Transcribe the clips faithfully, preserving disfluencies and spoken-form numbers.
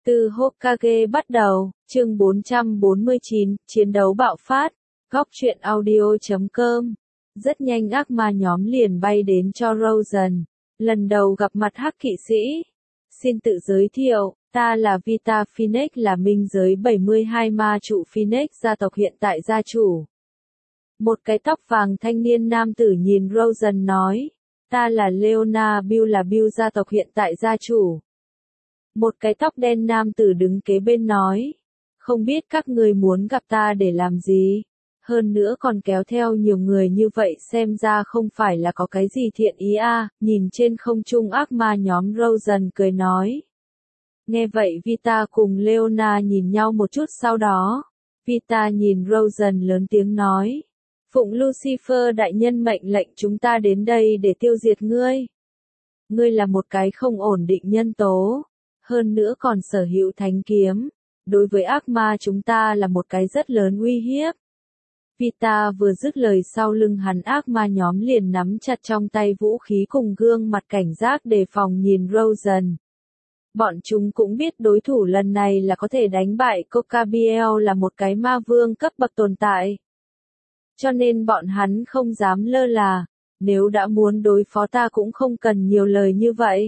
Từ Hokage bắt đầu, chương bốn trăm bốn mươi chín, chiến đấu bạo phát, góc truyện audio chấm com. Rất nhanh ác ma nhóm liền bay đến cho Rosen. Lần đầu gặp mặt Hắc kỵ sĩ. Xin tự giới thiệu, ta là Vita Phoenix, là minh giới bảy mươi hai ma trụ Phoenix gia tộc hiện tại gia chủ. Một cái tóc vàng thanh niên nam tử nhìn Rosen nói, ta là Leona Bill, là Bill gia tộc hiện tại gia chủ. Một cái tóc đen nam tử đứng kế bên nói, không biết các người muốn gặp ta để làm gì, hơn nữa còn kéo theo nhiều người như vậy, xem ra không phải là có cái gì thiện ý a. À. Nhìn trên không trung ác ma nhóm, Rosen cười nói. Nghe vậy Vita cùng Leona nhìn nhau một chút, sau đó Vita nhìn Rosen lớn tiếng nói, phụng Lucifer đại nhân mệnh lệnh chúng ta đến đây để tiêu diệt ngươi. Ngươi là một cái không ổn định nhân tố, hơn nữa còn sở hữu thánh kiếm, đối với ác ma chúng ta là một cái rất lớn uy hiếp. Vita vừa dứt lời, sau lưng hắn ác ma nhóm liền nắm chặt trong tay vũ khí cùng gương mặt cảnh giác đề phòng nhìn Rosen. Bọn chúng cũng biết đối thủ lần này là có thể đánh bại Cocabiel, là một cái ma vương cấp bậc tồn tại. Cho nên bọn hắn không dám lơ là, nếu đã muốn đối phó ta cũng không cần nhiều lời như vậy.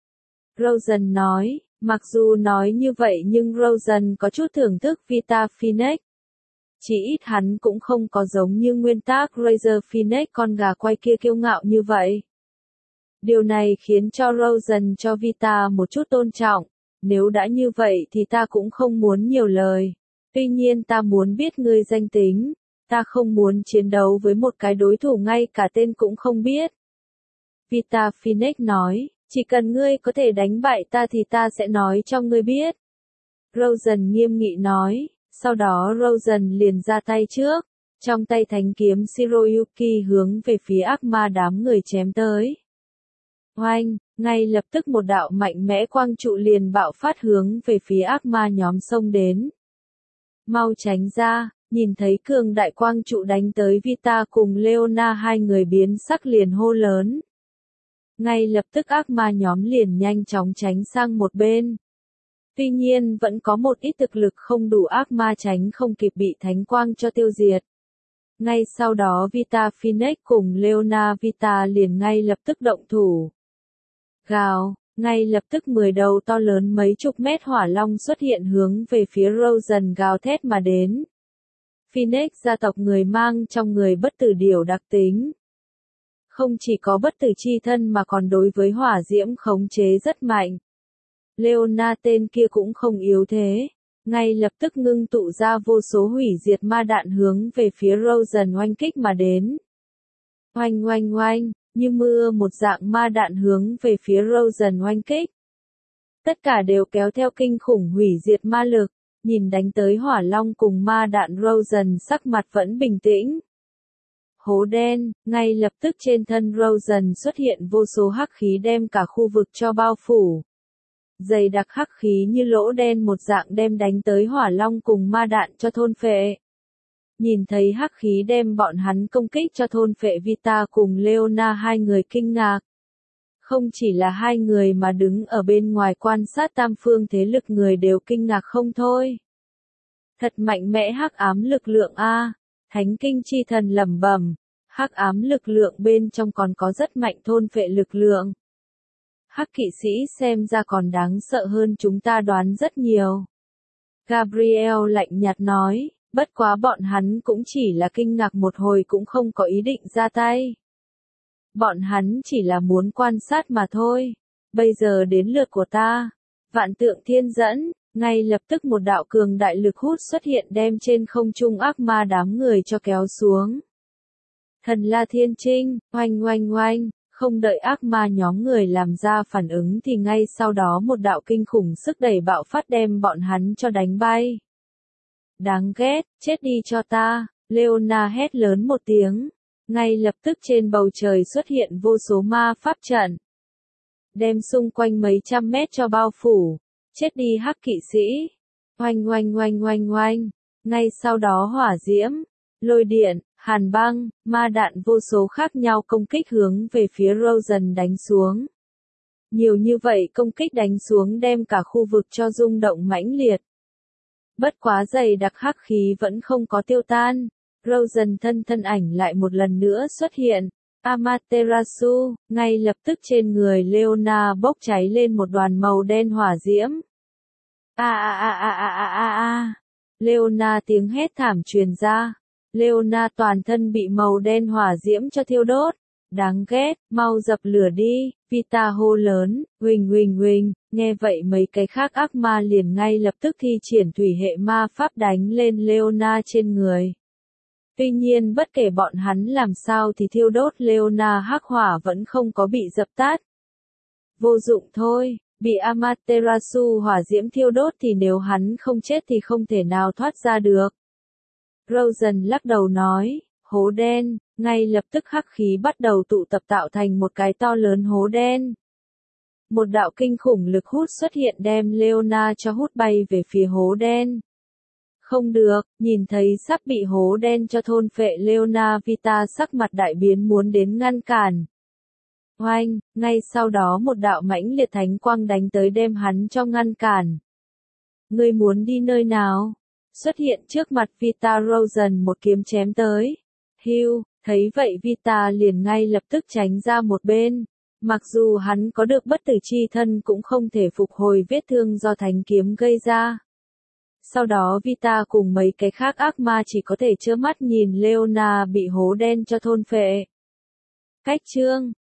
Rosen nói, mặc dù nói như vậy nhưng Rosen có chút thưởng thức Vita Phoenix. Chỉ ít hắn cũng không có giống như nguyên tác Razor Phoenix con gà quay kia kiêu ngạo như vậy. Điều này khiến cho Rosen cho Vita một chút tôn trọng, nếu đã như vậy thì ta cũng không muốn nhiều lời. Tuy nhiên ta muốn biết ngươi danh tính, ta không muốn chiến đấu với một cái đối thủ ngay cả tên cũng không biết. Vita Phoenix nói, chỉ cần ngươi có thể đánh bại ta thì ta sẽ nói cho ngươi biết. Rosen nghiêm nghị nói, sau đó Rosen liền ra tay trước, trong tay thánh kiếm Shiroyuki hướng về phía ác ma đám người chém tới. Oanh, ngay lập tức một đạo mạnh mẽ quang trụ liền bạo phát hướng về phía ác ma nhóm xông đến. Mau tránh ra, nhìn thấy cường đại quang trụ đánh tới, Vita cùng Leona hai người biến sắc liền hô lớn. Ngay lập tức ác ma nhóm liền nhanh chóng tránh sang một bên. Tuy nhiên vẫn có một ít thực lực không đủ ác ma tránh không kịp bị thánh quang cho tiêu diệt. Ngay sau đó Vita Phoenix cùng Leona Vita liền ngay lập tức động thủ. Gào, ngay lập tức mười đầu to lớn mấy chục mét hỏa long xuất hiện hướng về phía Rosen gào thét mà đến. Phoenix gia tộc người mang trong người bất tử điểu đặc tính. Không chỉ có bất tử chi thân mà còn đối với hỏa diễm khống chế rất mạnh. Leona tên kia cũng không yếu thế, ngay lập tức ngưng tụ ra vô số hủy diệt ma đạn hướng về phía Rosen oanh kích mà đến. Oanh oanh oanh, như mưa một dạng ma đạn hướng về phía Rosen oanh kích. Tất cả đều kéo theo kinh khủng hủy diệt ma lực, nhìn đánh tới hỏa long cùng ma đạn, Rosen sắc mặt vẫn bình tĩnh. Hố đen, ngay lập tức trên thân Rosen xuất hiện vô số hắc khí đem cả khu vực cho bao phủ. Dày đặc hắc khí như lỗ đen một dạng đem đánh tới hỏa long cùng ma đạn cho thôn phệ. Nhìn thấy hắc khí đem bọn hắn công kích cho thôn phệ, Vita cùng Leona hai người kinh ngạc. Không chỉ là hai người mà đứng ở bên ngoài quan sát tam phương thế lực người đều kinh ngạc không thôi. Thật mạnh mẽ hắc ám lực lượng a. Thánh kinh chi thần lẩm bẩm, hắc ám lực lượng bên trong còn có rất mạnh thôn phệ lực lượng. Hắc kỵ sĩ xem ra còn đáng sợ hơn chúng ta đoán rất nhiều. Gabriel lạnh nhạt nói, bất quá bọn hắn cũng chỉ là kinh ngạc một hồi, cũng không có ý định ra tay. Bọn hắn chỉ là muốn quan sát mà thôi. Bây giờ đến lượt của ta. Vạn tượng thiên dẫn, ngay lập tức một đạo cường đại lực hút xuất hiện đem trên không trung ác ma đám người cho kéo xuống. Thần La Thiên Trinh, oanh oanh oanh. Không đợi ác ma nhóm người làm ra phản ứng thì ngay sau đó một đạo kinh khủng sức đẩy bạo phát đem bọn hắn cho đánh bay. Đáng ghét, chết đi cho ta, Leona hét lớn một tiếng. Ngay lập tức trên bầu trời xuất hiện vô số ma pháp trận. Đem xung quanh mấy trăm mét cho bao phủ. Chết đi hắc kỵ sĩ. Oanh oanh oanh oanh oanh. Ngay sau đó hỏa diễm, lôi điện, hàn băng, ma đạn vô số khác nhau công kích hướng về phía Rosen đánh xuống. Nhiều như vậy công kích đánh xuống đem cả khu vực cho rung động mãnh liệt. Bất quá dày đặc hắc khí vẫn không có tiêu tan. Rosen thân thân ảnh lại một lần nữa xuất hiện. Amaterasu, ngay lập tức trên người Leona bốc cháy lên một đoàn màu đen hỏa diễm. A a a a a a a a. Leona tiếng hét thảm truyền ra. Leona toàn thân bị màu đen hỏa diễm cho thiêu đốt. Đáng ghét, mau dập lửa đi, Vita hô lớn, huỳnh huỳnh huỳnh, nghe vậy mấy cái khác ác ma liền ngay lập tức thi triển thủy hệ ma pháp đánh lên Leona trên người. Tuy nhiên bất kể bọn hắn làm sao thì thiêu đốt Leona hắc hỏa vẫn không có bị dập tắt. Vô dụng thôi, bị Amaterasu hỏa diễm thiêu đốt thì nếu hắn không chết thì không thể nào thoát ra được. Rosen lắc đầu nói, hố đen, ngay lập tức hắc khí bắt đầu tụ tập tạo thành một cái to lớn hố đen. Một đạo kinh khủng lực hút xuất hiện đem Leona cho hút bay về phía hố đen. Không được, nhìn thấy sắp bị hố đen cho thôn phệ Leona, Vita sắc mặt đại biến muốn đến ngăn cản. Oanh, ngay sau đó một đạo mãnh liệt thánh quang đánh tới đem hắn cho ngăn cản. Ngươi muốn đi nơi nào? Xuất hiện trước mặt Vita Rosen một kiếm chém tới. Hưu, thấy vậy Vita liền ngay lập tức tránh ra một bên. Mặc dù hắn có được bất tử chi thân cũng không thể phục hồi vết thương do thánh kiếm gây ra. Sau đó Vita cùng mấy cái khác ác ma chỉ có thể trơ mắt nhìn Leona bị hố đen cho thôn phệ. Cách chương